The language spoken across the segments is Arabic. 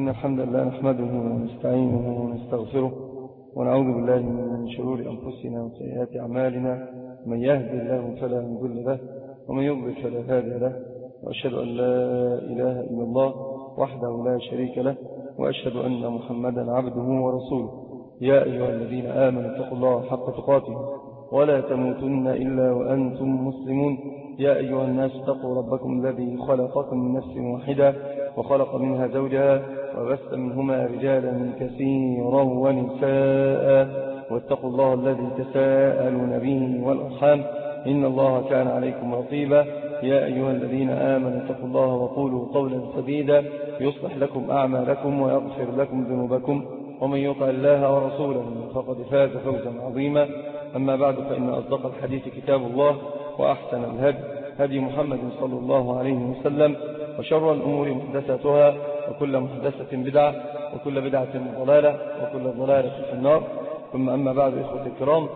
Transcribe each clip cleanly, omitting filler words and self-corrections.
إن الحمد لله نحمده ونستعينه ونستغفره ونعوذ بالله من شرور أنفسنا وسيئات أعمالنا. من يهد الله فلا مضل له ومن يضلل فلا هادي له، وأشهد أن لا إله إلا الله وحده لا شريك له، وأشهد أن محمدا عبده ورسوله. يا أيها الذين آمنوا اتقوا الله حق تقاته ولا تموتن إلا وأنتم مسلمون. يا أيها الناس اتقوا ربكم الذي خلقكم من نفس واحدة وخلق منها زوجها وبث منهما رجالا كثيرا ونساء، واتقوا الله الذي تساءلون به والأرحام إن الله كان عليكم رقيبا. يا أيها الذين آمنوا اتقوا الله وقولوا قولا سديدا يصلح لكم أعمالكم ويغفر لكم ذنوبكم، ومن يطع الله ورسوله فقد فاز فوزا عظيما. أما بعد، فإن أصدق الحديث كتاب الله، وأحسن الهدي هدي محمد صلى الله عليه وسلم، وشر الأمور محدثاتها، وكل محدثة بدعة، وكل بدعة ضلالة، وكل ضلالة في النار. ثم أما بعد، إخوة الكرام،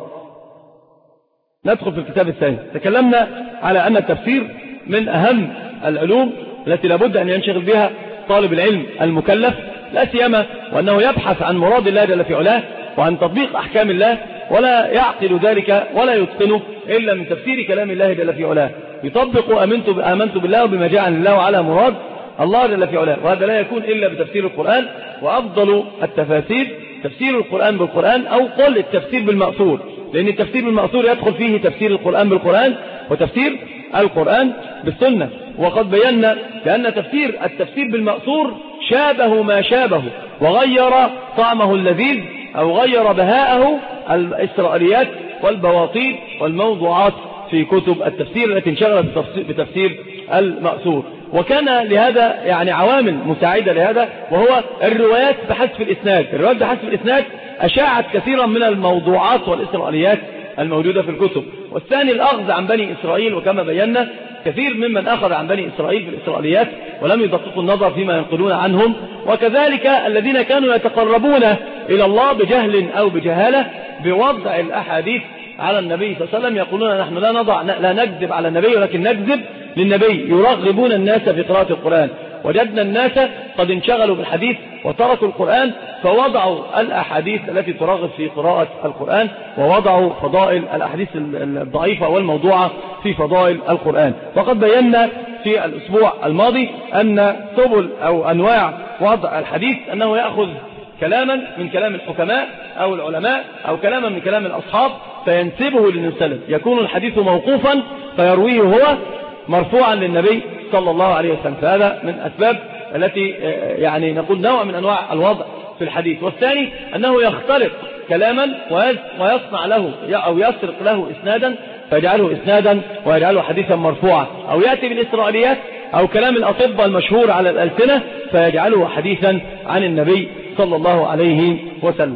ندخل في الكتاب الثاني. تكلمنا على أن التفسير من أهم العلوم التي لابد أن ينشغل بها طالب العلم المكلف، لا سيما وأنه يبحث عن مراد الله جل في علاه وعن تطبيق أحكام الله، ولا يعقل ذلك ولا يتقنه إلا من تفسير كلام الله جل في علاه. يطبق آمنت بالله وبما جعل الله على مراد الله جل في علاه، وهذا لا يكون إلا بتفسير القرآن. وأفضل التفاسير تفسير القرآن بالقرآن، أو قل التفسير بالمأثور، لأن التفسير بالمأثور يدخل فيه تفسير القرآن بالقرآن وتفسير القرآن بالسنة. وقد بينا بأن التفسير بالمأثور شابه ما شابه، وغير طعمه اللذيذ أو غير بهاءه الإسرائيليات والبواطيل والموضوعات في كتب التفسير التي انشغلت بتفسير المأثور. وكان لهذا يعني عوامل مساعدة لهذا، وهو الروايات بحسب الإسناد. الروايات بحسب الإسناد أشاعت كثيرا من الموضوعات والإسرائيليات الموجودة في الكتب. والثاني الأخذ عن بني إسرائيل، وكما بينا كثير ممن أخذ عن بني إسرائيل في الإسرائيليات ولم يدققوا النظر فيما ينقلون عنهم، وكذلك الذين كانوا يتقربون إلى الله بجهل أو بجهالة بوضع الأحاديث على النبي صلى الله عليه وسلم، يقولون نحن لا نكذب على النبي ولكن نكذب للنبي، يرغبون الناس في قراءة القرآن. وجدنا الناس قد انشغلوا بالحديث وتركوا القرآن، فوضعوا الأحاديث التي ترغب في قراءة القرآن، ووضعوا فضائل الأحاديث الضعيفة والموضوعة في فضائل القرآن. وقد بينا في الأسبوع الماضي أن سبل أو أنواع وضع الحديث أنه يأخذ كلاما من كلام الحكماء أو العلماء، أو كلاما من كلام الأصحاب فينسبه للمسلم، يكون الحديث موقوفا فيرويه هو مرفوعا للنبي صلى الله عليه وسلم. فهذا من أسباب التي يعني نقول نوع من أنواع الوضع في الحديث. والثاني أنه يختلق كلاما ويصنع له أو يسرق له إسنادا فيجعله إسنادا ويجعله حديثا مرفوعا، أو يأتي بالإسرائيليات أو كلام الأطباء المشهور على الألسنة فيجعله حديثا عن النبي صلى الله عليه وسلم.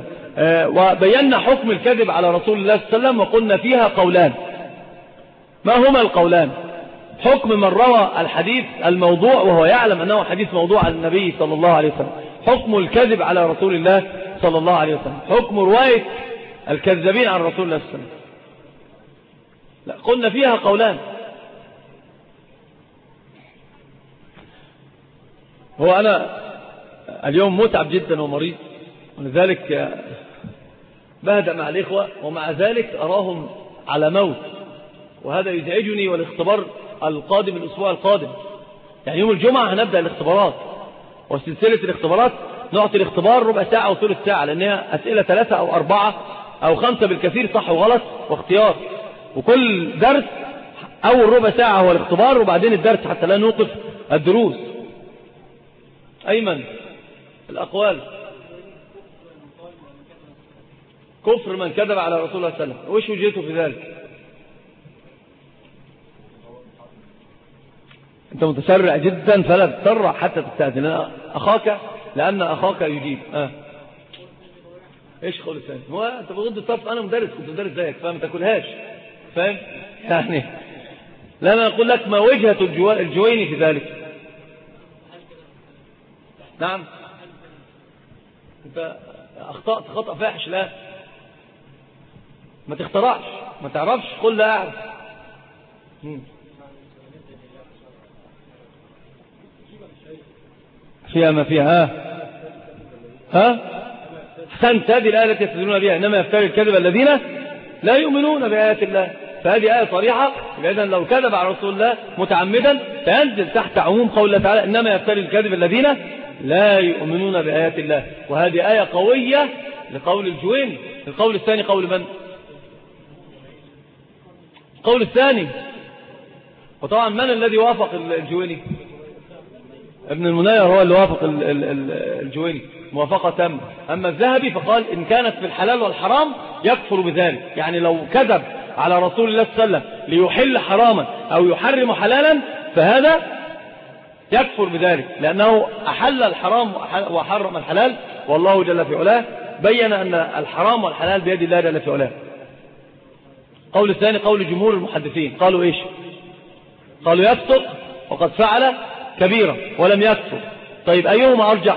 وبينا حكم الكذب على رسول الله صلى الله عليه وسلم، وقلنا فيها قولان. ما هما القولان؟ حكم من روى الحديث الموضوع وهو يعلم أنه حديث موضوع عن النبي صلى الله عليه وسلم، حكم الكذب على رسول الله صلى الله عليه وسلم، حكم رواية الكذابين عن رسول الله صلى الله عليه وسلم. لا، قلنا فيها قولان. هو أنا اليوم متعب جدا ومريض، ولذلك بهدأ مع الإخوة، ومع ذلك أراهم على موت، وهذا يزعجني. والاختبار القادم الأسبوع القادم، يعني يوم الجمعة هنبدأ الاختبارات، وسلسلة الاختبارات نعطي الاختبار ربع ساعة أو ثلث ساعة، لأنها أسئلة 3 أو 4 أو 5 بالكثير، صح وغلط واختيار. وكل درس أول ربع ساعة هو الاختبار، وبعدين الدرس حتى لا نوقف الدروس. أيمن، الأقوال: كفر من كذب على رسول الله صلى الله عليه وسلم. وش وجهته في ذلك؟ أنت متسرع جدا، فلا تسرع حتى تستأذن لأن أخاك يجيب. إيش قول الثاني؟ هو أنت بغض الطرف، أنا مدرس، كنت مدرس زيك، فما تاكلهاش، فاهم يعني. لا، أنا أقول لك ما وجهة الجويني في ذلك. نعم، أنت أخطأت خطأ فاحش. لا، ما تخترعش، ما تعرفش، قل لا أعرف. فيها ما فيها. أحسنت، هذه الآية التي يستدلون بها إنما يفتري الكذب الذين لا يؤمنون بآيات الله. فهذه آية صريحة، إذن لو كذب على رسول الله متعمدا فينزل تحت عموم قول الله تعالى إنما يفتري الكذب الذين لا يؤمنون بآيات الله. وهذه آية قوية لقول الجويني. القول الثاني قول من؟ القول الثاني. وطبعا من الذي وافق الجويني؟ ابن المنير هو اللي وافق الجويني موافقة تامة. أما الذهبي فقال إن كانت في الحلال والحرام يكفر بذلك، يعني لو كذب على رسول الله صلى الله عليه وسلم ليحل حراما أو يحرم حلالا فهذا يكفر بذلك، لأنه أحل الحرام وحرم الحلال، والله جل في علاه بين أن الحرام والحلال بيد الله جل في علاه. قول الثاني قول جمهور المحدثين، قالوا إيش؟ قالوا يفسق وقد فعل كبيرة ولم يكفر. طيب أيهما أرجح؟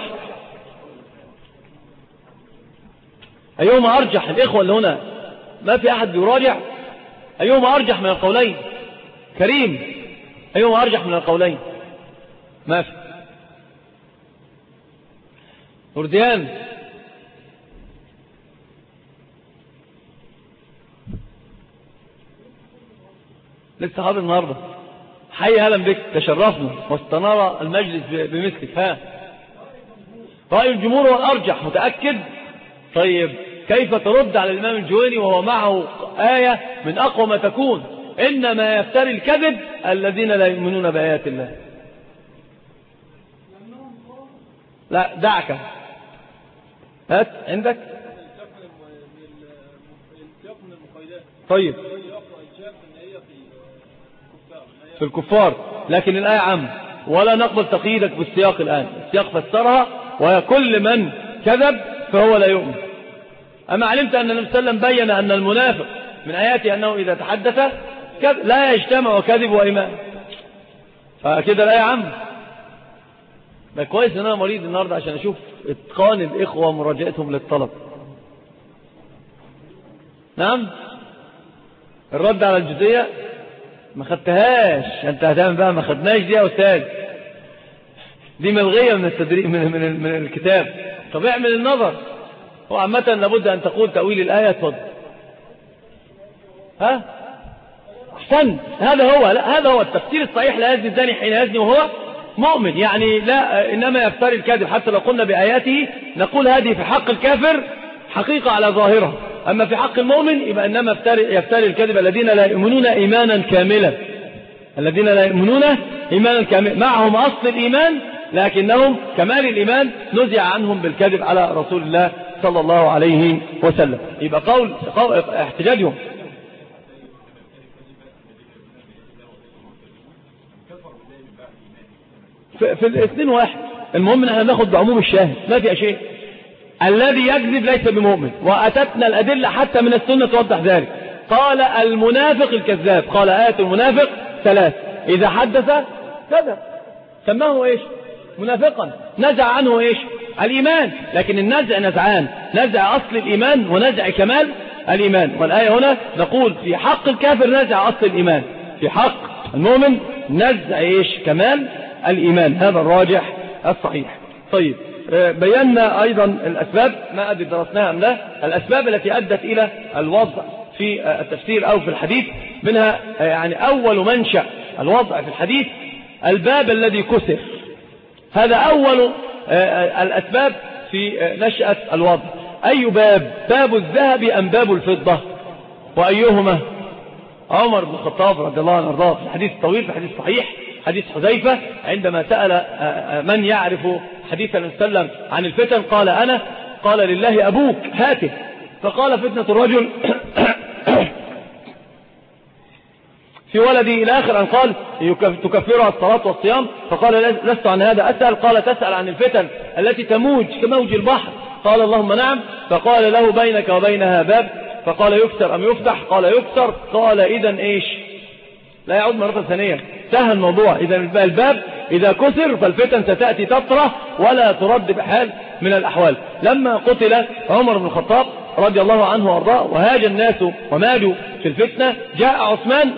أيهما أرجح؟ الإخوة اللي هنا ما في أحد يراجع. أيهما أرجح من القولين؟ كريم، أيهما أرجح من القولين؟ ما في. ورديان، لسه حاضر النهارده، حي أهلا بك، تشرفنا واستنار المجلس بمثلك. رأي الجمهور هو الأرجح، متأكد؟ طيب كيف ترد على الإمام الجويني وهو معه آية من أقوى ما تكون إنما يفتري الكذب الذين لا يؤمنون بآيات الله؟ لا دعك، هات عندك. طيب في الكفار، لكن الآية عام ولا نقبل تقييدك بالسياق الآن. السياق فسرها وهي كل من كذب فهو لا يؤمن. أما علمت أن النبي صلى الله عليه وسلم بين أن المنافق من آياته أنه إذا تحدث لا يجتمع كذب وإيمان، فكده الآية عام. ده كويس أن أنا مريض النهاردة عشان أشوف إتقان الإخوة ومراجعتهم للطلب. نعم، الرد على الجزئية ما خدتهاش، أنت هتعمل بقى ما خدناش دي يا أستاذ، دي ملغية من التدريب من الكتاب. طب اعمل النظر. هو عامة لابد أن تقول تأويل الآية. اتفضل. أحسن، هذا هو التفسير الصحيح. لا يزني الزاني حين يزني وهو مؤمن، يعني لا إنما يفتري الكذب. حتى لو قلنا بآياته نقول هذه في حق الكافر حقيقة على ظاهرها، أما في حق المؤمن يبقى إنما يفتري الكذب الذين لا يؤمنون إيمانا كاملا. الذين لا يؤمنون إيمانا كاملا، معهم أصل الإيمان لكنهم كمال الإيمان نزع عنهم بالكذب على رسول الله صلى الله عليه وسلم. يبقى قول احتجاجهم في الاثنين واحد. المهم ان احنا ناخد بعموم الشاهد، ما في شيء. الذي يكذب ليس بمؤمن، وأتتنا الأدلة حتى من السنة توضح ذلك. قال المنافق الكذاب، قال آية المنافق 3: إذا حدث كذب، سماه إيش؟ منافقا، نزع عنه إيش؟ الإيمان. لكن النزع نزعان، نزع أصل الإيمان ونزع كمال الإيمان. والآية هنا نقول في حق الكافر نزع أصل الإيمان، في حق المؤمن نزع إيش؟ كمال الإيمان. هذا الراجح الصحيح. طيب بينا أيضا الأسباب، ما أدري درسناها أم لا، الأسباب التي أدت إلى الوضع في التفسير أو في الحديث. منها يعني أول منشأ الوضع في الحديث الباب الذي كسر. هذا أول الأسباب في نشأة الوضع. أي باب؟ باب الذهب أم باب الفضة؟ وأيهما؟ عمر بن الخطاب رضي الله عنه وارضاه في الحديث الطويل، في الحديث الصحيح، حديث حذيفة، عندما سأل من يعرف حديث النبي صلى الله عليه وسلم عن الفتن قال أنا، قال لله أبوك هاته. فقال فتنة الرجل في ولدي إلى آخر أن قال تكفرها الصلاة والصيام. فقال لست عن هذا أسأل. قال تسأل عن الفتن التي تموج كموج البحر. قال اللهم نعم. فقال له بينك وبينها باب. فقال يكسر أم يفتح؟ قال يكسر. قال إذن إيش؟ لا يعود مرة ثانية، سهل الموضوع. إذا الباب إذا كسر فالفتن ستأتي تطرح ولا ترد بحال من الأحوال. لما قتل عمر بن الخطاب رضي الله عنه وارضاه وهاج الناس ومالوا في الفتنة، جاء عثمان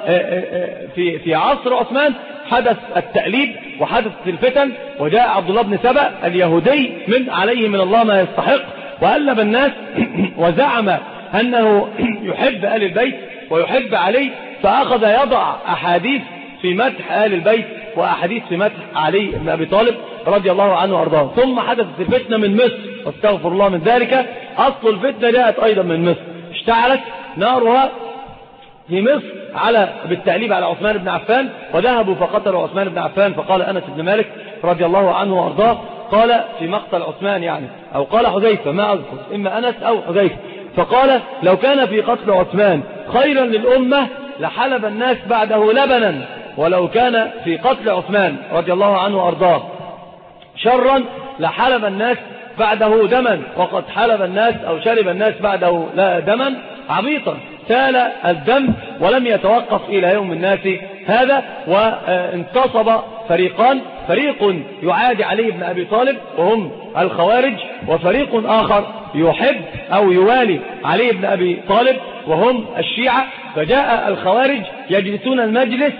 في عصر عثمان حدث التأليب وحدثت الفتن، وجاء عبد الله بن سبأ اليهودي من عليه من الله ما يستحق وألب الناس وزعم أنه يحب آل البيت ويحب علي، فأخذ يضع أحاديث في مدح آل البيت وأحاديث في مدح علي بن أبي طالب رضي الله عنه وأرضاه. ثم حدثت الفتنة من مصر، واستغفر الله من ذلك. أصل الفتنة جاءت أيضا من مصر، اشتعلت نارها في مصر بالتأليب على عثمان بن عفان، وذهبوا فقتلوا عثمان بن عفان. فقال أنس بن مالك رضي الله عنه وأرضاه، قال في مقتل عثمان يعني، أو قال حذيفة ما أذكر، إما أنس أو حذيفة، فقال لو كان في قتل عثمان خيرا للأمة لحلب الناس بعده لبنا، ولو كان في قتل عثمان رضي الله عنه وأرضاه شرا لحلب الناس بعده دما، وقد حلب الناس أو شرب الناس بعده لا دما عبيطا، سال الدم ولم يتوقف إلى يوم الناس هذا. وانتصب فريقان، فريق يعادي علي بن أبي طالب وهم الخوارج، وفريق آخر يحب أو يوالي علي بن أبي طالب وهم الشيعة. فجاء الخوارج يجلسون المجلس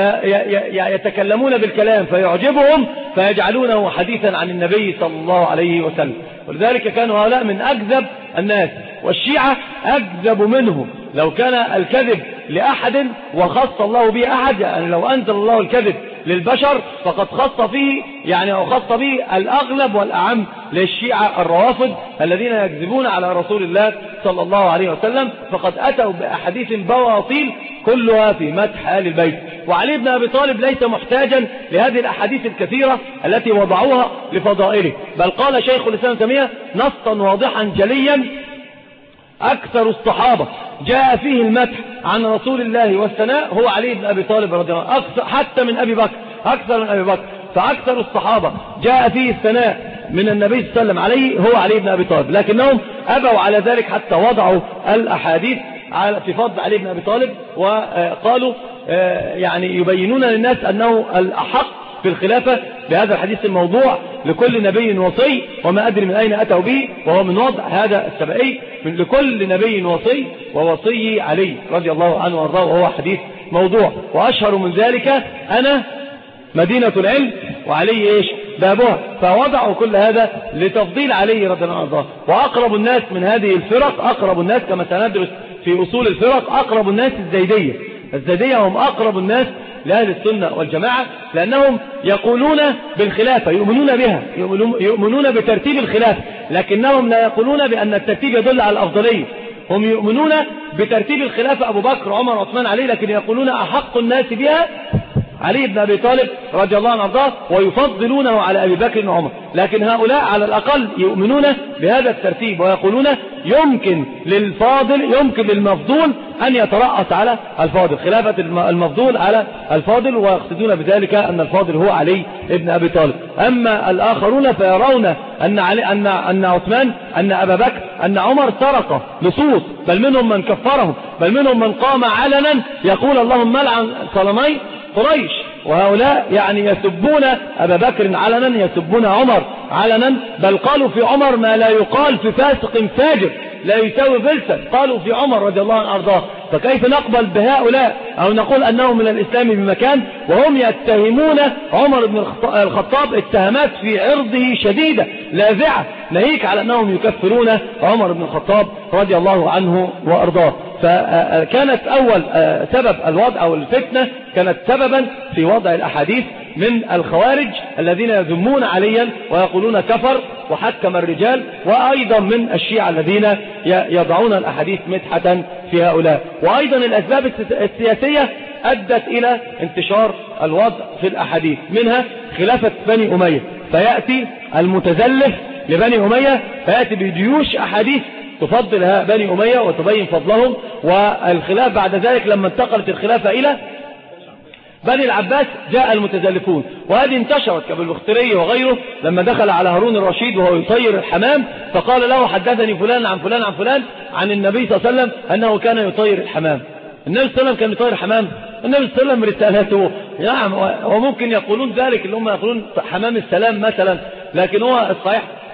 فيتكلمون بالكلام فيعجبهم فيجعلونه حديثا عن النبي صلى الله عليه وسلم، ولذلك كانوا هؤلاء من أكذب الناس، والشيعة أكذب منهم. لو كان الكذب لأحد وخص الله به أحد، يعني لو أنزل الله الكذب للبشر فقد خص فيه يعني أو خص به الأغلب والأعم للشيعة الروافض الذين يكذبون على رسول الله صلى الله عليه وسلم، فقد أتوا بأحاديث بواطيل كلها في مدح آل البيت. وعلي بن أبي طالب ليس محتاجا لهذه الأحاديث الكثيرة التي وضعوها لفضائله، بل قال شيخ الإسلام ابن تيمية نصا واضحا جليا: أكثر الصحابة جاء فيه المدح عن رسول الله والثناء هو علي بن أبي طالب رضي الله عنه، حتى من أبي بكر، أكثر من أبي بكر. فأكثر الصحابة جاء فيه الثناء من النبي صلى الله عليه وسلم عليه هو علي بن أبي طالب، لكنهم أبوا على ذلك حتى وضعوا الأحاديث في فضل علي بن أبي طالب، وقالوا يعني يبينون للناس أنه الأحق في الخلافة بهذا الحديث الموضوع: لكل نبي وصي وما أدري من أين أتوا به، وهو من وضع هذا السبعي من لكل نبي وصي ووصي علي رضي الله عنه وارضاه، وهو حديث موضوع. وأشهر من ذلك: أنا مدينة العلم وعلي إيش بابها. فوضعوا كل هذا لتفضيل علي رضي الله عنه وارضاه. وأقرب الناس من هذه الفرق، أقرب الناس كما سندرس في أصول الفرق، أقرب الناس الزيدية هم أقرب الناس لأهل السنة والجماعة، لأنهم يقولون بالخلافة، يؤمنون بها، يؤمنون بترتيب الخلافة، لكنهم لا يقولون بأن الترتيب يدل على الأفضلية. هم يؤمنون بترتيب الخلافة أبو بكر عمر عثمان علي، لكن يقولون أحق الناس بها علي بن أبي طالب رضي الله عنه وارضاه، ويفضلونه على أبي بكر وعمر. لكن هؤلاء على الأقل يؤمنون بهذا الترتيب، ويقولون يمكن للفاضل، يمكن للمفضول أن يترأس على الفاضل، خلافة المفضول على الفاضل، ويقصدون بذلك أن الفاضل هو علي بن أبي طالب. أما الآخرون فيرون أن عثمان، أن أبا بكر، أن عمر سرق نصوص، بل منهم من كفرهم، بل منهم من قام علنا يقول اللهم لعن صنمي قريش. وهؤلاء يعني يسبون أبا بكر علنا، يسبون عمر علنا، بل قالوا في عمر ما لا يقال في فاسق فاجر لا يساوي فلسا، قالوا في عمر رضي الله عنه أرضاه. فكيف نقبل بهؤلاء أو نقول أنهم من الإسلام بمكان وهم يتهمون عمر بن الخطاب اتهامات في عرضه شديدة لاذعة، ناهيك على أنهم يكفرون عمر بن الخطاب رضي الله عنه وأرضاه. فكانت أول سبب الوضع أو الفتنة كانت سببا في وضع الأحاديث من الخوارج الذين يذمون عليا ويقولون كفر وحكم الرجال، وأيضا من الشيعة الذين يضعون الأحاديث مدحة في هؤلاء. وأيضا الأسباب السياسية أدت إلى انتشار الوضع في الأحاديث، منها خلافة بني أمية، فيأتي المتزلف لبني أمية فيأتي بجيوش أحاديث تفضل بني أمية وتبين فضلهم. والخلاف بعد ذلك لما انتقلت الخلافة إلى بني العباس جاء المتزلفون، وهذه انتشرت كابن البختري وغيره لما دخل على هارون الرشيد وهو يطير الحمام، فقال له حدثني فلان عن فلان عن فلان عن النبي صلى الله عليه وسلم أنه كان يطير الحمام. النبي صلى الله عليه وسلم كان يطير الحمام؟ النبي صلى الله عليه وسلم رسالته نعم، وممكن يقولون ذلك اللي هم يقولون حمام السلام مثلا، لكن هو الصحيح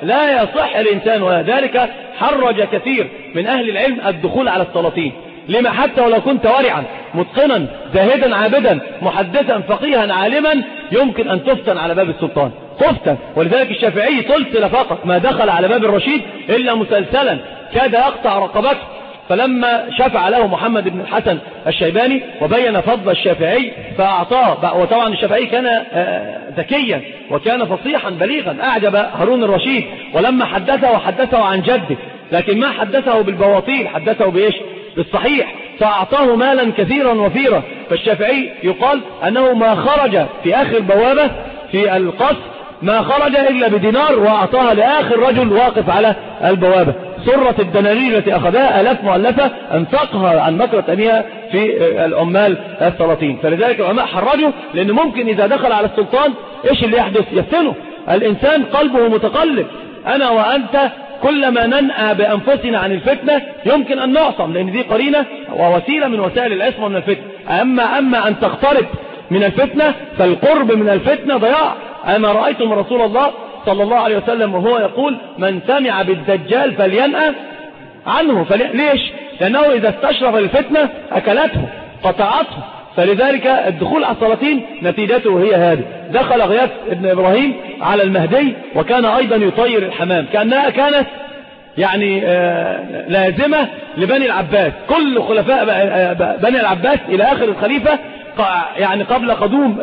لا يصح الإنسان، وذلك حرج كثير من أهل العلم الدخول على السلاطين. لما؟ حتى ولو كنت ورعا متقنا زاهدا عابدا محدثا فقيها عالما يمكن أن تفتن على باب السلطان، تفتن. ولذلك الشافعي سلسل فقط ما دخل على باب الرشيد إلا مسلسلا كاد يقطع رقبته. فلما شفع له محمد بن الحسن الشيباني وبين فضل الشافعي فأعطاه، وطبعا الشافعي كان ذكيا وكان فصيحا بليغا أعجب هارون الرشيد، ولما حدثه عن جده، لكن ما حدثه بالبواطيل، حدثه بإيش؟ بالصحيح. فأعطاه مالا كثيرا وفيرا. فالشافعي يقال أنه ما خرج في آخر بوابة في القصر ما خرج إلا بدينار وأعطاها لآخر رجل واقف على البوابة. سرة الدنانير التي أخذها آلاف مؤلفة أنفقها عن مكرة أبيها في العمال السلاطين. فلذلك العلماء حرجوا، لأن ممكن إذا دخل على السلطان إيش اللي يحدث؟ يفتنه. الإنسان قلبه متقلب. أنا وأنت كلما ننأى بأنفسنا عن الفتنة يمكن أن نعصم، لأن دي قرينة ووسيلة من وسائل العصمة من الفتنة. أما أن تقترب من الفتنة فالقرب من الفتنة ضياع. أما رأيتم رسول الله صلى الله عليه وسلم وهو يقول من سمع بالدجال فلينأى عنه. ليش؟ لأنه إذا استشرف الفتنة أكلته قطعته. فلذلك الدخول على السلاطين نتيجته هي هذه. دخل غياث ابن إبراهيم على المهدي وكان أيضا يطير الحمام، كأنها كانت يعني لازمة لبني العباس. كل خلفاء بني العباس إلى آخر الخليفة يعني قبل قدوم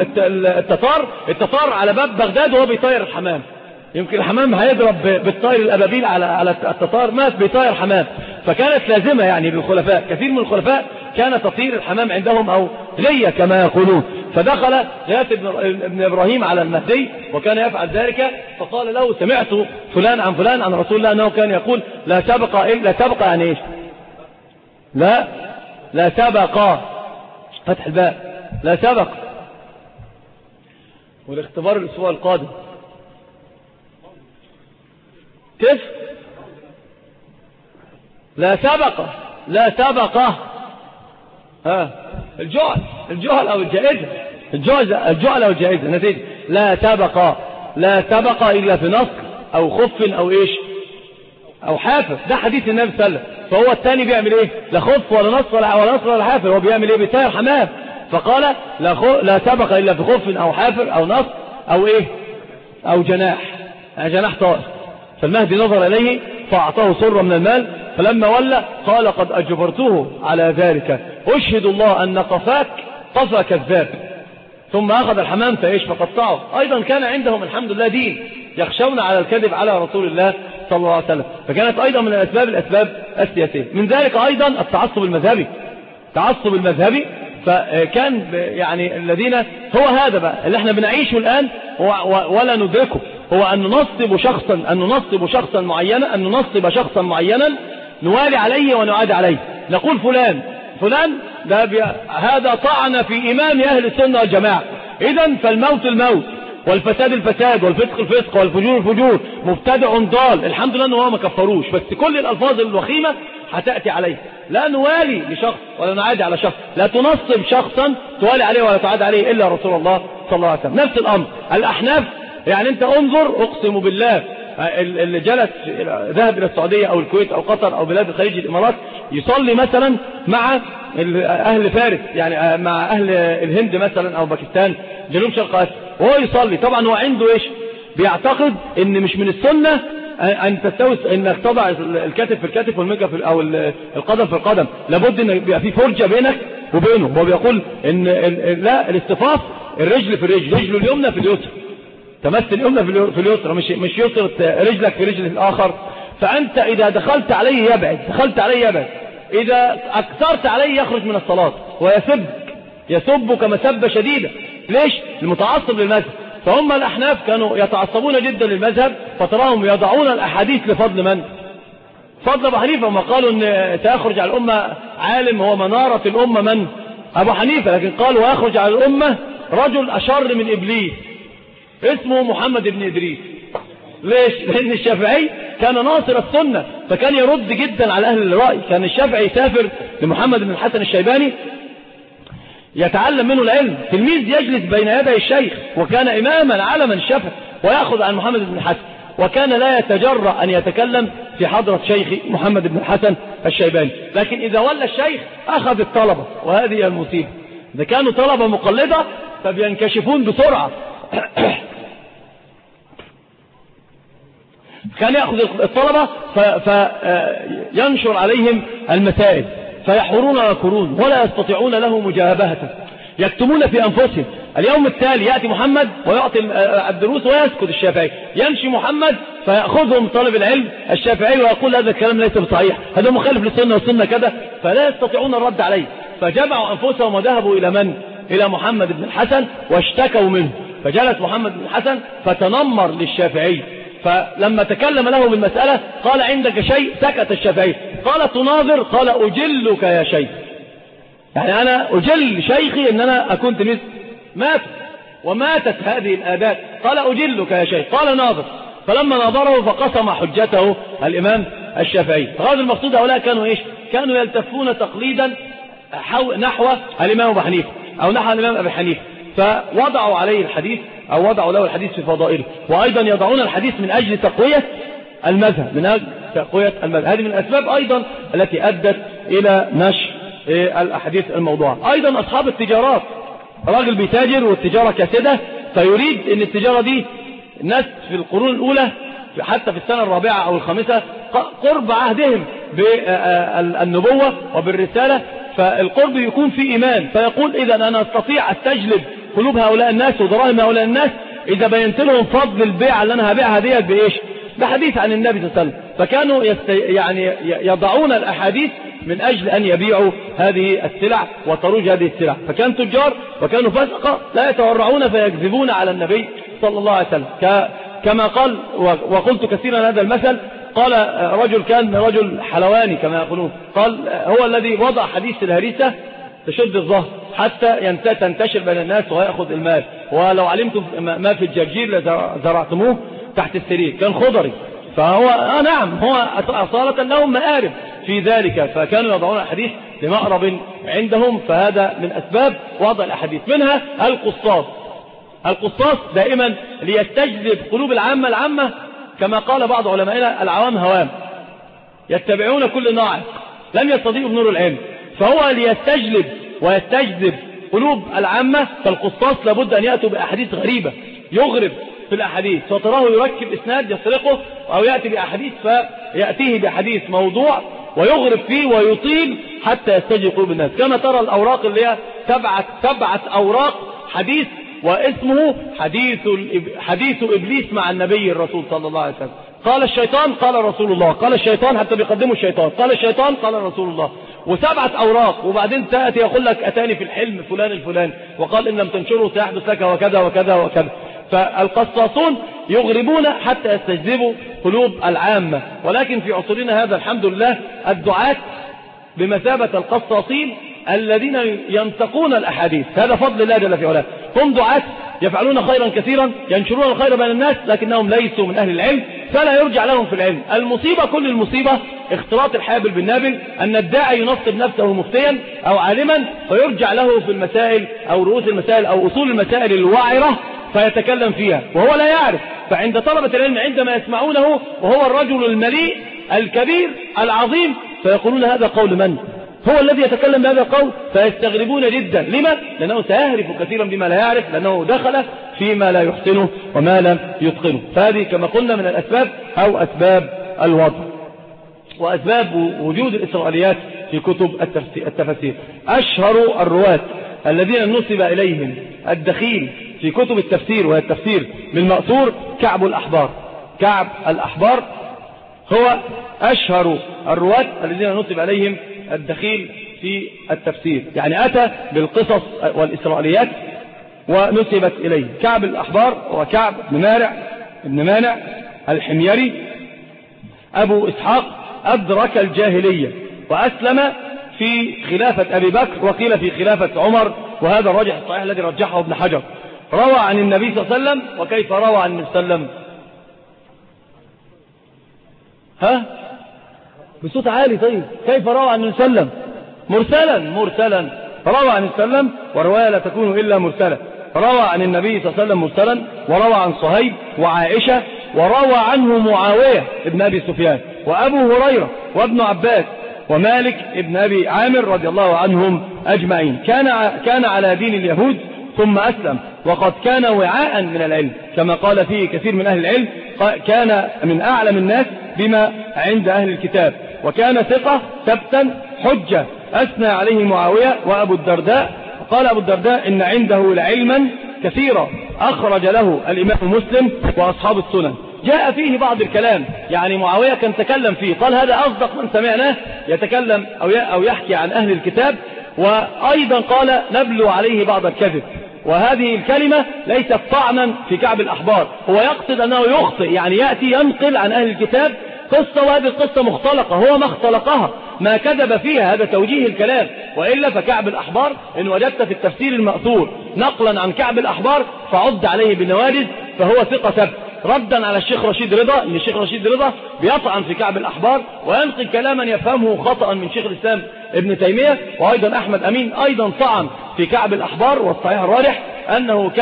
التتار على باب بغداد وهو بيطير الحمام. يمكن الحمام هيضرب بالطير الأبابيل على التتار، ما بيطير حمام. فكانت لازمة يعني للخلفاء. كثير من الخلفاء كان تطير الحمام عندهم أو ليا كما يقولون. فدخل غياث ابن إبراهيم على المهدي وكان يفعل ذلك، فقال له سمعت فلان عن فلان عن رسول الله أنه كان يقول لا تبقى يعني إيش؟ لا تبقى فتح الباء، لا سبق. والاختبار الأسبوع القادم كيف؟ لا سبق الجهل أو الجائزة، الجهل أو الجائزة نتيجة لا سبق إلا في نصر أو خف أو إيش أو حافر. ده حديث النبي صلى الله عليه وسلم. فهو الثاني بيعمل إيه؟ لا خف ولا نصر ولا حافر. هو بيعمل إيه؟ بيطير حمام. فقال لا سبق إلا في خف أو حافر أو نصر أو إيه أو جناح طائر. فالمهدي نظر إليه فأعطاه سرة من المال. فلما ولى قال قد أجبرته على ذلك، أشهد الله أن قفاك قفا كذاب. ثم أخذ الحمام فقطعه. أيضا كان عندهم الحمد لله دين، يخشون على الكذب على رسول الله صلى الله عليه وسلم. فكانت أيضا من الأسباب السياسية. من ذلك أيضا التعصب المذهبي. فكان يعني الذين هو هذا بقى اللي احنا بنعيشه الآن ولا ندركه، هو أن ننصب شخصا معينا نوالي عليه ونعاد عليه. نقول فلان هذا طعن في إمام أهل السنة والجماعة، إذن فالموت الموت والفساد الفساد والفسق الفسق والفجور الفجور، مبتدع ضال. الحمد لله أنه هو ما كفروش، بس كل الألفاظ الوخيمة هتأتي عليه. لا نوالي لشخص ولا نعادي على شخص، لا تنصب شخصا توالي عليه ولا تعاد عليه إلا رسول الله صلى الله عليه وسلم. نفس الأمر الأحناف. يعني أنت انظر، أقسم بالله اللي جلس ذهب إلى السعودية أو الكويت أو قطر أو بلاد الخليج الإمارات يصلي مثلا مع أهل فارس، يعني مع أهل الهند مثلا أو باكستان جنوب شرق آسيا، وهو يصلي. طبعا هو عنده إيش؟ بيعتقد إن مش من السنة أن تستوي إنك تضع الكتف في الكتف والمجة أو القدم في القدم، لابد إن يبقى في فرجة بينك وبينه. هو بيقول إن لا، الاصطفاف الرجل في الرجل، رجل اليمنى في اليسرى، تمثل اليمنى في اليسرى، مش يسر رجلك في رجل الآخر. فأنت إذا دخلت عليه يبعد، إذا أكثرت عليه يخرج من الصلاة ويسبك مسبة شديدة. ليش؟ المتعصب للمذهب. فهم الأحناف كانوا يتعصبون جدا للمذهب، فتراهم يضعون الأحاديث لفضل من؟ فضل أبو حنيفة. وما قالوا أن سيخرج على الأمة عالم هو منارة الأمة من؟ أبو حنيفة. لكن قالوا ويخرج على الأمة رجل أشر من إبليس اسمه محمد بن إدريس. ليش؟ لأن الشافعي كان ناصر السنة، فكان يرد جدا على أهل الرأي. كان الشافعي يسافر لمحمد بن الحسن الشيباني يتعلم منه العلم، تلميذ يجلس بين يدي الشيخ، وكان إماما علما الشافعي، ويأخذ عن محمد بن الحسن وكان لا يتجرأ أن يتكلم في حضرة شيخ محمد بن الحسن الشيباني. لكن إذا ولى الشيخ أخذ الطلبة، وهذه المصيبة. إذا كانوا طلبة مقلدة فبينكشفون بسرعة. كان يأخذ الطلبة فينشر عليهم المسائل فيحورون ويكرون ولا يستطيعون له مجابهة، يكتمون في أنفسهم. اليوم التالي يأتي محمد ويعطي الدروس ويسكت الشافعي، يمشي محمد فيأخذهم طالب العلم الشافعي ويقول هذا الكلام ليس بصحيح، هذا مخالف للسنة والسنة كذا، فلا يستطيعون الرد عليه. فجمعوا أنفسهم وذهبوا إلى من؟ إلى محمد بن الحسن واشتكوا منه. فجلس محمد بن الحسن فتنمر للشافعي، فلما تكلم له بالمسألة قال عندك شيء؟ سكت الشافعي. قال تناظر؟ قال أجلك يا شيخ، يعني أنا أجل شيخي أن أنا أكون تلميذ. وماتت هذه الآداب. قال أجلك يا شيخ، قال ناظر. فلما ناظره فقسم حجته الإمام الشافعي. فهذا المقصود هؤلاء كانوا إيش؟ كانوا يلتفون تقليدا نحو الإمام أبي حنيفة أو نحو الإمام أبي حنيفة، فوضعوا عليه الحديث أو وضعوا له الحديث في فضائله. وأيضا يضعون الحديث من أجل تقوية المذهب، من أجل تقوية المذهب. هذه من الأسباب أيضا التي أدت إلى نشر الأحاديث الموضوعة. أيضا أصحاب التجارات، راجل بيتاجر والتجارة كاسدة، فيريد أن التجارة دي الناس في القرون الأولى حتى في السنة الرابعة أو الخامسة قرب عهدهم بالنبوة وبالرسالة، فالقرب يكون في إيمان، فيقول إذا أنا أستطيع أستجلب قلوب هؤلاء الناس ودراهم هؤلاء الناس إذا بينت لهم فضل البيع اللي أنا هبيعها ديت بإيش؟ بحديث عن النبي صلى الله عليه وسلم. فكانوا يعني يضعون الأحاديث من أجل أن يبيعوا هذه السلع وتروج هذه السلع. فكان تجار وكانوا فسقة لا يتورعون فيكذبون على النبي صلى الله عليه وسلم، كما قال وقلت كثيرا هذا المثل. قال رجل كان رجل حلواني كما يقولون، قال هو الذي وضع حديث الهريسة تشد الظهر حتى تنتشر بين الناس ويأخذ المال، ولو علمتم ما في الجرجير لزرعتموه تحت السرير. كان خضري، فهو نعم هو أصالة لهم مآرب في ذلك، فكانوا يضعون الحديث لمأرب عندهم. فهذا من أسباب وضع الأحاديث. منها القصاص دائما ليستجذب قلوب العامة كما قال بعض علمائنا العوام هوام يتبعون كل ناعق لم يستضيئوا بنور العلم، فهو ليستجلب ويستجذب قلوب العامة. فالقصاص لابد أن يأتوا بأحاديث غريبة يغرب في الأحاديث، فتراه يركب إسناد يسرقه أو يأتي بأحاديث فيأتيه بحديث موضوع ويغرب فيه ويطيل حتى يستجذب قلوب الناس. كما ترى الأوراق اللي هي سبعة أوراق حديث واسمه حديث إبليس مع النبي الرسول صلى الله عليه وسلم. قال الشيطان قال رسول الله، قال الشيطان حتى بيقدموا الشيطان، قال الشيطان قال رسول الله، وسبعة أوراق. وبعدين تأتي يقول لك أتاني في الحلم فلان الفلاني وقال إن لم تنشره سيحدث لك وكذا وكذا وكذا. فالقصاصون يغربون حتى يستجذبوا قلوب العامة. ولكن في عصرنا هذا الحمد لله الدعاة بمثابة القصاصين الذين ينتقون الأحاديث، هذا فضل الله جل في علاه. هم دعاة يفعلون خيرا كثيرا ينشرون الخير بين الناس، لكنهم ليسوا من أهل العلم فلا يرجع لهم في العلم. المصيبة كل المصيبة اختلاط الحابل بالنابل، أن الداعي ينصب نفسه مفتيا أو عالما فيرجع له في المسائل أو رؤوس المسائل أو أصول المسائل الوعرة فيتكلم فيها وهو لا يعرف. فعند طلبة العلم عندما يسمعونه وهو الرجل المليء الكبير العظيم فيقولون هذا قول من؟ هو الذي يتكلم بهذا القول، فيستغربون جدا. لما؟ لأنه سيهرف كثيرا بما لا يعرف، لأنه دخل فيما لا يحسنه وما لم يتقنه. فهذه كما قلنا من الأسباب أو أسباب الوضع وأسباب وجود الإسرائيليات في كتب التفسير. أشهر الرواة الذين نسب إليهم الدخيل في كتب التفسير وهي التفسير بالمأثور كعب الأحبار هو أشهر الرواة الذين نسب إليهم الدخيل في التفسير، يعني أتى بالقصص والإسرائيليات ونسبت إليه. كعب الأحبار وكعب بن مانع الحميري أبو إسحاق أدرك الجاهلية وأسلم في خلافة أبي بكر وقيل في خلافة عمر، وهذا الراجح الصحيح الذي رجحه ابن حجر. روى عن النبي صلى الله عليه وسلم. وكيف روى عن النبي صلى الله عليه وسلم؟ بصوت عالي. طيب كيف روى عن النبي صلى الله عليه وسلم؟ مرسلا روى عن النبي صلى الله عليه وسلم، ورواية لا تكون إلا مرسلة. روى عن النبي صلى الله عليه وسلم مرسلا، وروى عن صهيب وعائشة وروى عنه معاوية ابن أبي سفيان وأبو هريرة وابن عباس ومالك ابن أبي عامر رضي الله عنهم أجمعين. كان على دين اليهود ثم أسلم، وقد كان وعاء من العلم كما قال فيه كثير من أهل العلم، كان من أعلم الناس بما عند أهل الكتاب، وكان ثقة ثبتا حجة. أثنى عليه معاوية وأبو الدرداء، قال أبو الدرداء إن عنده لعلما كثيرا أخرج له الإمام مسلم وأصحاب السنن. جاء فيه بعض الكلام، يعني معاوية كان تكلم فيه، قال هذا أصدق من سمعناه يتكلم أو يحكي عن أهل الكتاب، وأيضا قال نبلو عليه بعض الكذب. وهذه الكلمة ليست طعنا في كعب الأحبار، هو يقصد أنه يخطئ، يعني يأتي ينقل عن أهل الكتاب قصة، وهذه القصة مختلقة، هو ما اختلقها، ما كذب فيها، هذا توجيه الكلام. وإلا فكعب الأحبار إن وجدت في التفسير المأثور نقلا عن كعب الأحبار فعد عليه بالنواجذ، فهو ثقة ثبت، ردا على الشيخ رشيد رضا، إن الشيخ رشيد رضا بيطعن في كعب الأحبار وينقل كلاما يفهمه خطأ من شيخ الإسلام ابن تيمية. وأيضا أحمد أمين أيضا طعن في كعب الأحبار، والصحيح الراجح أنه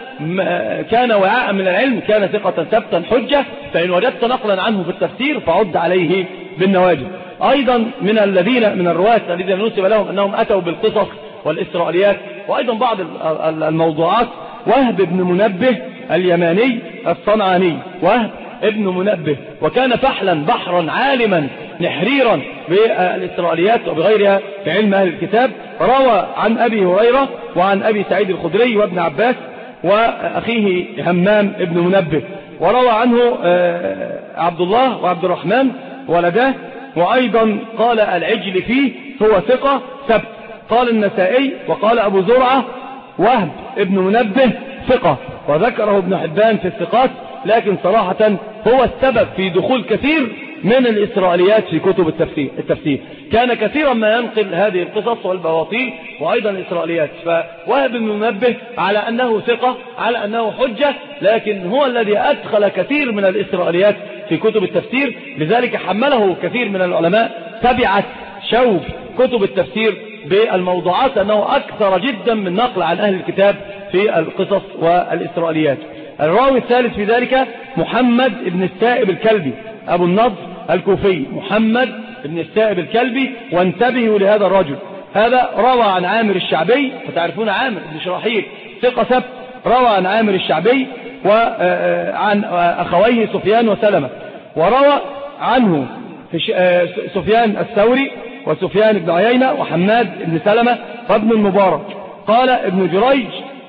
كان وعاء من العلم، كان ثقة ثبتا حجة، فإن وجدت نقلا عنه في التفسير فعد عليه بالنواجذ. أيضا من الرواة الذين نسب لهم أنهم أتوا بالقصص والإسرائيليات، وأيضا بعض الموضوعات. وهب بن منبه اليماني الصنعاني، وهب ابن منبه، وكان فحلا بحرا عالما نحريرا بالإسرائيليات وبغيرها في علم أهل الكتاب. روى عن أبي هريرة وعن أبي سعيد الخدري وابن عباس وأخيه همام ابن منبه، وروى عنه عبد الله وعبد الرحمن ولده. وأيضا قال العجل فيه هو ثقة ثبت. قال النسائي وقال أبو زرعة وهب ابن منبه ثقة، وذكره ابن حبان في الثقات، لكن صراحة هو السبب في دخول كثير من الإسرائيليات في كتب التفسير. كان كثيرا ما ينقل هذه القصص والبواطيل وأيضا الإسرائيليات. فوهب بن منبه على أنه ثقة، على أنه حجة، لكن هو الذي أدخل كثير من الإسرائيليات في كتب التفسير، لذلك حمله كثير من العلماء تبعت شوب كتب التفسير بالموضوعات، أنه أكثر جدا من نقل عن أهل الكتاب في القصص والإسرائيليات. الراوي الثالث في ذلك محمد بن السائب الكلبي أبو النضر الكوفي، محمد بن السائب الكلبي، وانتبهوا لهذا الرجل. هذا روى عن عامر الشعبي، فتعرفون عامر بن شراحيل ثقة ثبت، روى عن عامر الشعبي وعن أخويه سفيان وسلمة، وروى عنه سفيان الثوري وسفيان بن عيينة وحماد بن سلمة وابن المبارك. قال ابن جريج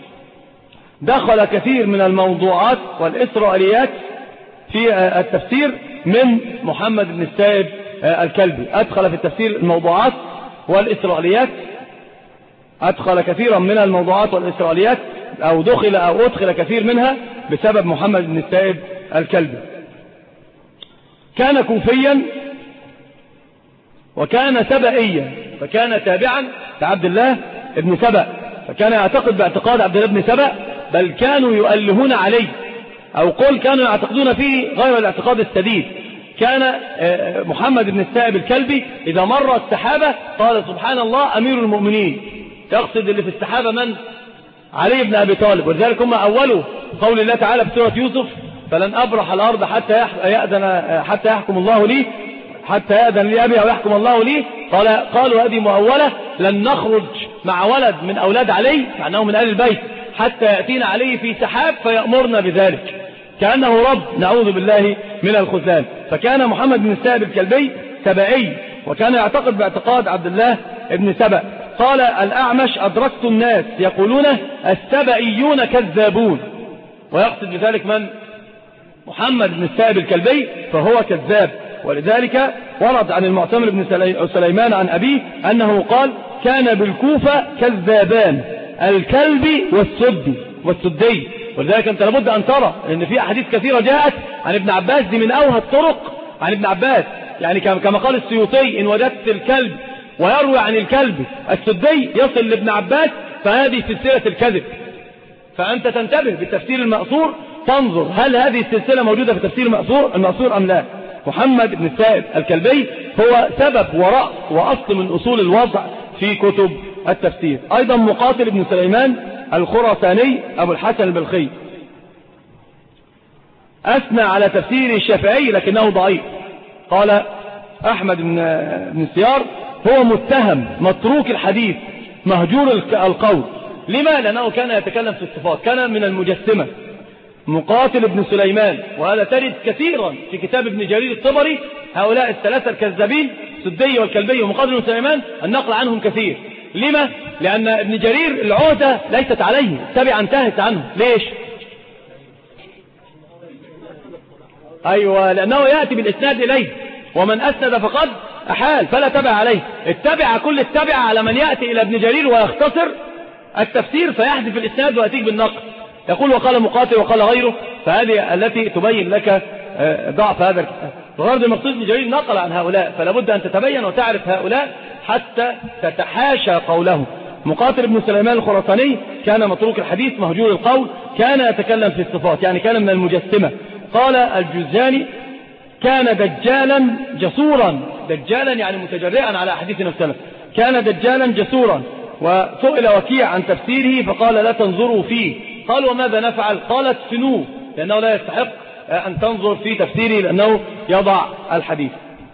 دخل كثير من الموضوعات والإسرائيليات في التفسير من محمد بن السائب الكلبي، أدخل في التفسير الموضوعات والإسرائيليات، أدخل كثيرا من الموضوعات والإسرائيليات، أو أدخل كثير منها بسبب محمد بن السائب الكلبي. كان كوفيا وكان سبئيا، فكان تابعا لعبد الله بن سبأ، فكان يعتقد باعتقاد عبد الله بن سبأ، بل كانوا يؤلهون عليه، أو قل كانوا يعتقدون فيه غير الاعتقاد السديد. كان محمد بن السائب الكلبي إذا مر السحابة قال سبحان الله أمير المؤمنين، يقصد اللي في السحابة من؟ علي بن أبي طالب. ولذلك هم أولوا قول الله تعالى في سورة يوسف فلن أبرح الأرض حتى يحكم الله لي، حتى يأذن لي أبي أو يحكم الله لي. قالوا هذه مؤولة، لن نخرج مع ولد من أولاد علي، معناه من أهل البيت، حتى يأتينا عليه في سحاب فيأمرنا بذلك، كأنه رب، نعوذ بالله من الخذلان. فكان محمد بن السائب الكلبي سبئي، وكان يعتقد باعتقاد عبد الله بن سبأ. قال الأعمش أدركت الناس يقولون السبئيون كذابون، ويقصد بذلك من؟ محمد بن السائب الكلبي، فهو كذاب. ولذلك ورد عن المعتمر بن سليمان عن أبيه أنه قال كان بالكوفة كذابان، الكلبي والسدي. ولذلك أنت لابد أن ترى أن في أحاديث كثيرة جاءت عن ابن عباس، دي من أوهى الطرق عن ابن عباس، يعني كما قال السيوطي إن وجدت الكلب ويروي عن الكلب السدي يصل لابن عباس فهذه سلسلة الكذب. فأنت تنتبه بالتفسير المأثور، تنظر هل هذه السلسلة موجودة في تفسير المأثور أم لا. محمد بن السائب الكلبي هو سبب ورأس وأصل من أصول الوضع في كتب التفسير. أيضا مقاتل بن سليمان الخراساني أبو الحسن البلخي. أثنى على تفسير الشافعي لكنه ضعيف. قال أحمد بن سيار هو متهم متروك الحديث مهجور القول. لما؟ لأنه كان يتكلم في الصفات، كان من المجسمة. مقاتل بن سليمان، وهذا ترد كثيرا في كتاب ابن جرير الطبري، هؤلاء الثلاثة الكذابين سدي والكلبي ومقاتل بن سليمان النقل عنهم كثير. لما؟ لأن ابن جرير العهدة ليست عليه، التبعة انتهت عنه. ليش؟ أيوة، لأنه يأتي بالإسناد إليه، ومن أسند فقد أحال فلا تبع عليه. التبع كل التبع على من يأتي إلى ابن جرير ويختصر التفسير فيحذف الإسناد ويأتيك بالنقل، يقول وقال مقاتل وقال غيره، فهذه التي تبين لك ضعف هذا الكتاب. وغرض المقصود ابن جرير نقل عن هؤلاء، فلا بد أن تتبين وتعرف هؤلاء حتى تتحاشى قوله. مقاتل بن سليمان الخراساني كان متروك الحديث مهجور القول، كان يتكلم في الصفات، يعني كان من المجسمة. قال الجزاني كان دجالا جسورا، دجالا يعني متجرئا على أحاديث السلف، كان دجالا جسورا. وسئل وكيع عن تفسيره فقال لا تنظروا فيه. قال وماذا نفعل؟ قال ادفنوه، لأنه لا يستحق أن تنظر في تفسيره لأنه يضع الحديث.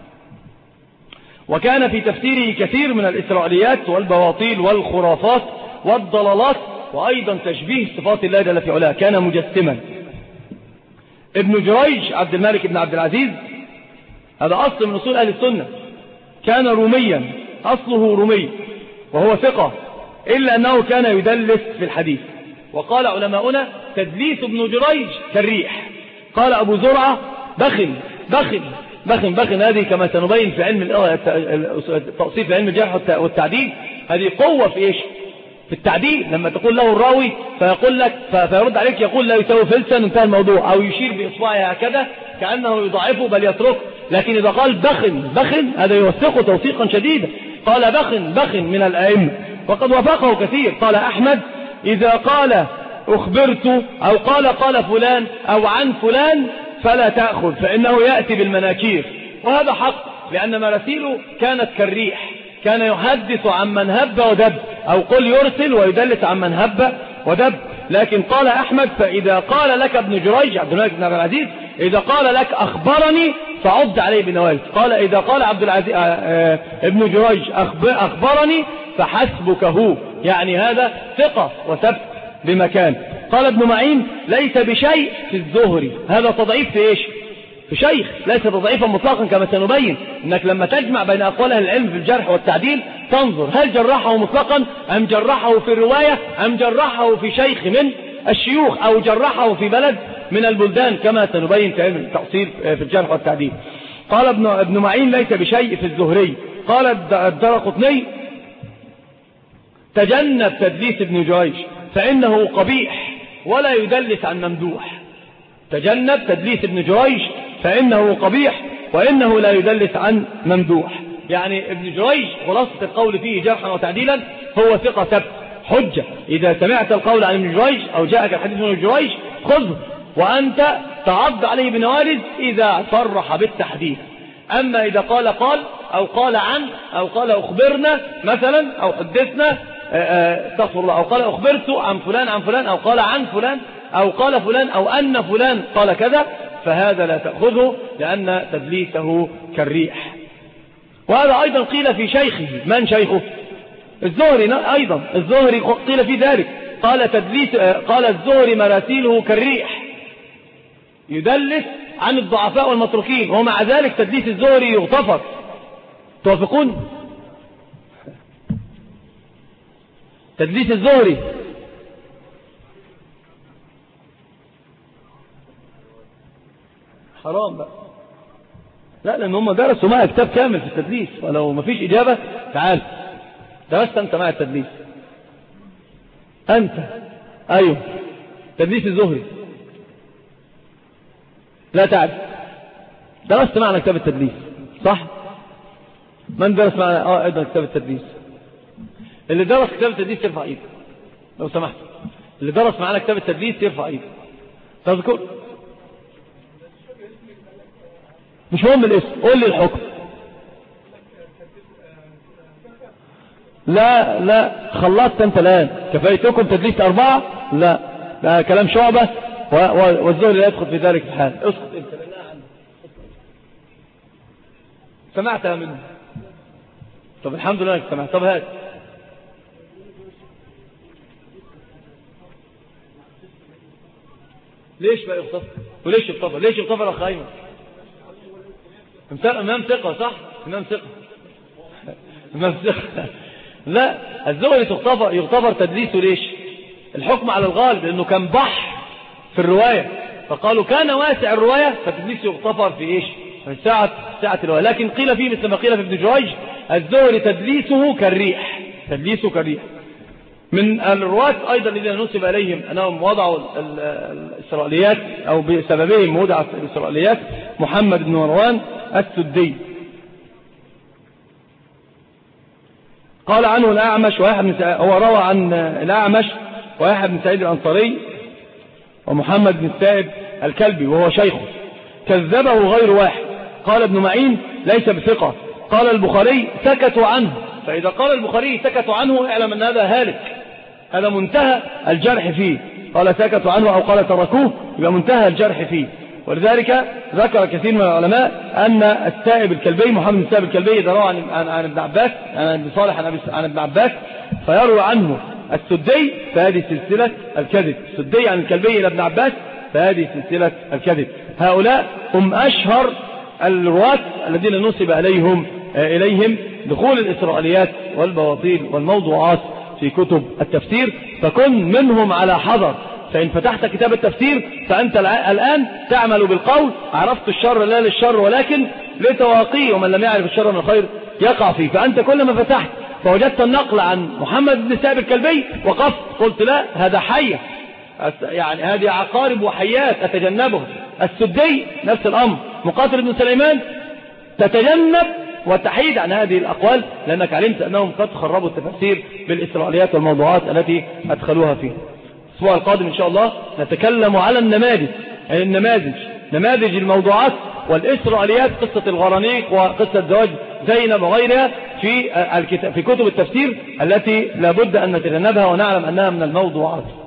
وكان في تفسيره كثير من الإسرائيليات والبواطيل والخرافات والضلالات، وأيضا تشبيه صفات الله جل في علاه، كان مجسما. ابن جريج عبد الملك بن عبد العزيز، هذا أصل من أصول أهل السنة، كان روميا، أصله رومي، وهو ثقة، إلا أنه كان يدلس في الحديث. وقال علماؤنا تدليس ابن جريج كالريح. قال أبو زرعة بخن بخن بخن بخن، هذه كما سنبين في علم التأصيل في علم الجرح والتعديل، هذه قوة في إيش؟ في التعديل. لما تقول له الراوي فيقول لك فيرد عليك يقول لا يساوي فلسا، انتهى الموضوع، أو يشير بإصبعه هكذا كأنه يضعفه بل يتركه. لكن إذا قال بخن بخن هذا يوثقه توثيقا شديدا. قال بخن بخن من الأئمة، وقد وافقه كثير. قال أحمد إذا قال أخبرت أو قال فلان أو عن فلان فلا تأخذ، فإنه يأتي بالمناكير. وهذا حق، لأن مراسيله كانت كالريح، كان يحدث عن من هب ودب، أو قل يرسل ويدلس عن من هب ودب. لكن قال أحمد فإذا قال لك ابن جريج عبد الملك بن عبد العزيز إذا قال لك أخبرني فعض عليه بنواجذ. قال إذا قال عبد العزيز ابن جريج أخبرني فحسبك هو، يعني هذا ثقة وثبت بمكان. قال ابن معين ليس بشيء في الزهري، هذا تضعيف في إيش؟ في شيخ، ليس تضعيفا مطلقا كما سنبين. إنك لما تجمع بين أقوال أهل العلم في الجرح والتعديل تنظر هل جرحه مطلقا أم جرحه في الرواية أم جرحه في شيخ من الشيوخ أو جرحه في بلد من البلدان كما سنبين في علم التأصيل في الجرح والتعديل. قال ابن معين ليس بشيء في الزهري. قال الدرقطني تجنب تدليس ابن جريج فإنه قبيح ولا يدلس عن ممدوح. تجنب تدليس ابن جريج فإنه قبيح وإنه لا يدلس عن ممدوح. يعني ابن جريج خلاصة القول فيه جرحا وتعديلا هو ثقة ثبت حجة. إذا سمعت القول عن ابن جريج أو جاءك الحديث من ابن جريج خذه، وأنت تعض عليه بنوارد إذا صرح بالتحديث. أما إذا قال أو قال عن أو قال أخبرنا مثلا أو حدثنا استغفر الله، أو قال أخبرت عن فلان عن فلان أو قال عن فلان أو قال فلان أو أن فلان قال كذا، فهذا لا تأخذه لأن تدليسه كالريح. وهذا أيضا قيل في شيخه. من شيخه؟ الزهري أيضا، الزهري قيل في ذلك، قال الزهري مراسيله كالريح يدلس عن الضعفاء والمتروكين، ومع ذلك تدليس الزهري يغتفر. توافقون؟ تدليس الزهري حرام بقى. لا، لأن هم درسوا معي كتاب كامل في التدليس، ولو ما فيش إجابة تعال درست أنت معي التدليس. أنت أيوه تدليس الزهري لا تعرف، درست معنا كتاب التدليس صح؟ من درس معنا أيضا كتاب التدليس؟ اللي درس كتاب التدليس يرفع ايده لو سمحت. اللي درس معنا كتاب التدليس يرفع ايده. تذكر؟ مش مهم الاسم، قول لي الحكم. لا خلصت انت الان، كفايتكم تدليس 4؟ لا، ده كلام شعبة والزهري لا يدخل في ذلك الحال. اسقط انت بالله عنه، سمعتها منه. طب الحمد لله انك سمعت. طب هات ليش بقى يغتفر وليش يغتفر؟ ليش يغتفر اخ ايمن؟ امام ثقه صح؟ امام ثقه لا، الزهري يغتفر تدليسه. ليش؟ الحكم على الغالب لانه كان بحر في الروايه، فقالوا كان واسع الروايه فتدليسه يغتفر في ايش؟ في ساعه الروايه. لكن قيل فيه مثل ما قيل في ابن جريج الزهري تدليسه كالريح. من الرواة أيضا الذين نسب إليهم أنهم وضعوا الإسرائيليات أو بسببهم وضعت الإسرائيليات محمد بن مروان السدي. قال عنه الأعمش هو روى عن الأعمش ويحيى بن سعيد الأنصاري ومحمد بن السائب الكلبي وهو شيخه، كذبه غير واحد. قال ابن معين ليس بثقة. قال البخاري سكتوا عنه. فإذا قال البخاري سكتوا عنه اعلم أن هذا هالك، هذا منتهى الجرح فيه. قال سكتوا عنه أو قال تركوه يبقى منتهى الجرح فيه. ولذلك ذكر كثير من العلماء أن السائب الكلبي محمد بن السائب الكلبي إذا روى عن ابن عباس عن ابن صالح عن ابن عباس فيروي عنه السدي فهذه سلسلة الكذب. السدي عن الكلبي إلى ابن عباس فهذه سلسلة الكذب. هؤلاء هم أشهر الرواة الذين نسب إليهم دخول الإسرائيليات والبواطيل والموضوعات في كتب التفسير. فكن منهم على حذر. فإن فتحت كتاب التفسير فأنت الآن تعمل بالقول عرفت الشر لا للشر ولكن لتواقيه، ومن لم يعرف الشر من الخير يقع فيه. فأنت كل ما فتحت فوجدت النقل عن محمد بن السائب الكلبي وقفت قلت لا هذا حية، يعني هذه عقارب وحيات أتجنبها. السدي نفس الأمر. مقاتل بن سليمان تتجنب وتحيد عن هذه الأقوال لأنك علمت أنهم قد خربوا التفسير بالإسرائيليات والموضوعات التي أدخلوها فيه. الأسبوع القادم إن شاء الله نتكلم على نماذج الموضوعات والإسرائيليات، قصة الغرانيق وقصة زواج زينب وغيرها في كتب التفسير التي لابد أن نتجنبها ونعلم أنها من الموضوعات.